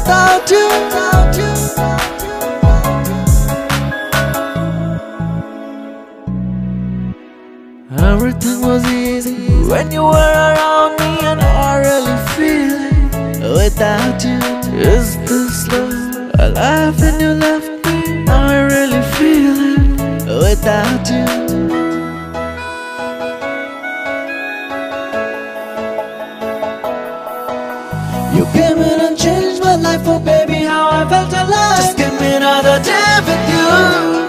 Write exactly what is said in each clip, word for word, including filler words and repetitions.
without you, without you. Everything was easy when you were around me, and I really feel it without you. Is this love alive when you left me? I really feel it without you. You came in and changed my life, oh baby, how I felt alive. Just give me another day with you.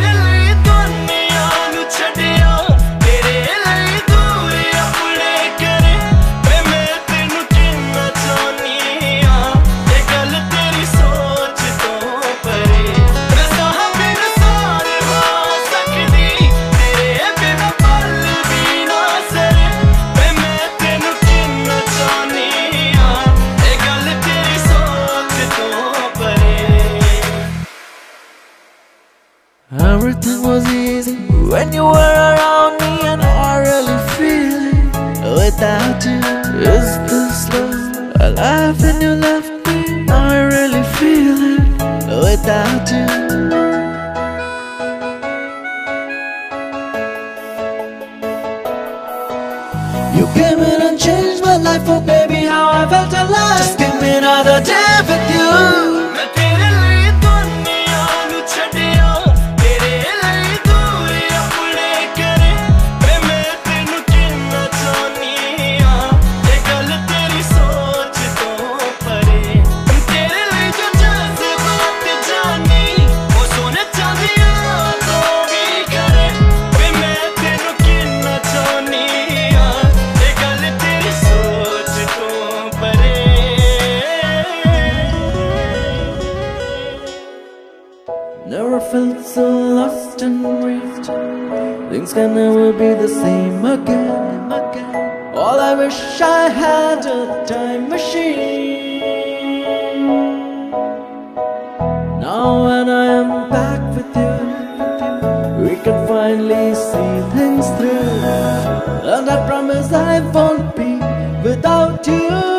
Everything was easy when you were around me, and I really feel it without you. Is this love alive when you left me? I really feel it without you. You came in and changed my life, oh baby, how I felt alive. Just give me another day with you. Never felt so lost and grieved. Things can never be the same again. All I wish I had a time machine. Now when I am back with you, we can finally see things through. And I promise I won't be without you.